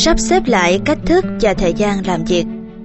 Sắp xếp lại cách thức và thời gian làm việc.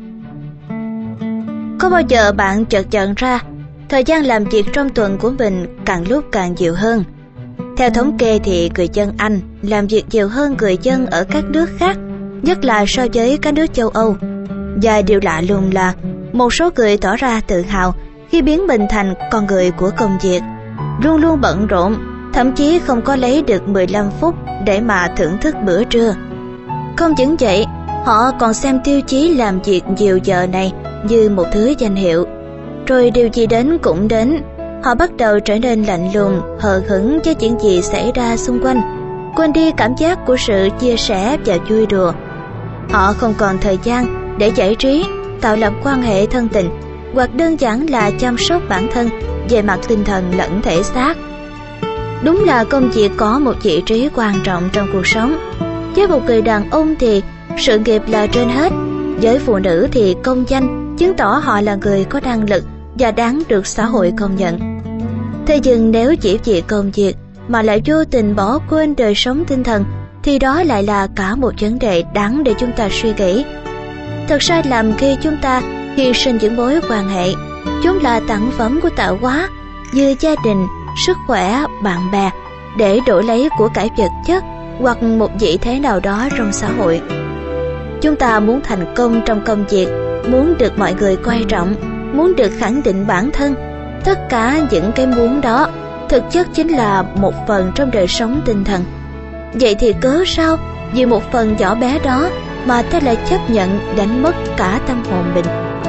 Có bao giờ bạn chợt nhận ra thời gian làm việc trong tuần của mình càng lúc càng nhiều hơn? Theo thống kê thì người dân Anh làm việc nhiều hơn người dân ở các nước khác, nhất là so với các nước châu Âu. Và điều lạ lùng là một số người tỏ ra tự hào khi biến mình thành con người của công việc, luôn luôn bận rộn, thậm chí không có lấy được 15 phút để mà thưởng thức bữa trưa. Không những vậy, họ còn xem tiêu chí làm việc nhiều giờ này như một thứ danh hiệu. Rồi điều gì đến cũng đến, họ bắt đầu trở nên lạnh lùng, hờ hững với những gì xảy ra xung quanh, quên đi cảm giác của sự chia sẻ và vui đùa. Họ không còn thời gian để giải trí, tạo lập quan hệ thân tình, hoặc đơn giản là chăm sóc bản thân về mặt tinh thần lẫn thể xác. Đúng là công việc có một vị trí quan trọng trong cuộc sống. Với một người đàn ông thì sự nghiệp là trên hết, với phụ nữ thì công danh chứng tỏ họ là người có năng lực và đáng được xã hội công nhận. Thế nhưng nếu chỉ vì công việc mà lại vô tình bỏ quên đời sống tinh thần thì đó lại là cả một vấn đề đáng để chúng ta suy nghĩ. Thật sai lầm khi chúng ta hy sinh những mối quan hệ chúng là tặng phẩm của tạo hóa như gia đình, sức khỏe, bạn bè để đổi lấy của cải vật chất hoặc một vị thế nào đó trong xã hội. Chúng ta muốn thành công trong công việc, muốn được mọi người coi trọng, muốn được khẳng định bản thân. Tất cả những cái muốn đó thực chất chính là một phần trong đời sống tinh thần. Vậy thì cớ sao vì một phần nhỏ bé đó mà ta lại chấp nhận đánh mất cả tâm hồn mình?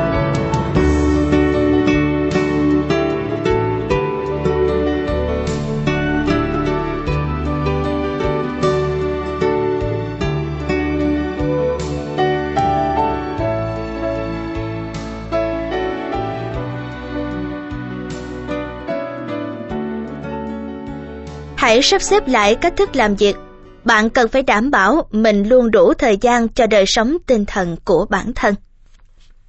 Hãy sắp xếp lại cách thức làm việc. Bạn cần phải đảm bảo mình luôn đủ thời gian cho đời sống tinh thần của bản thân.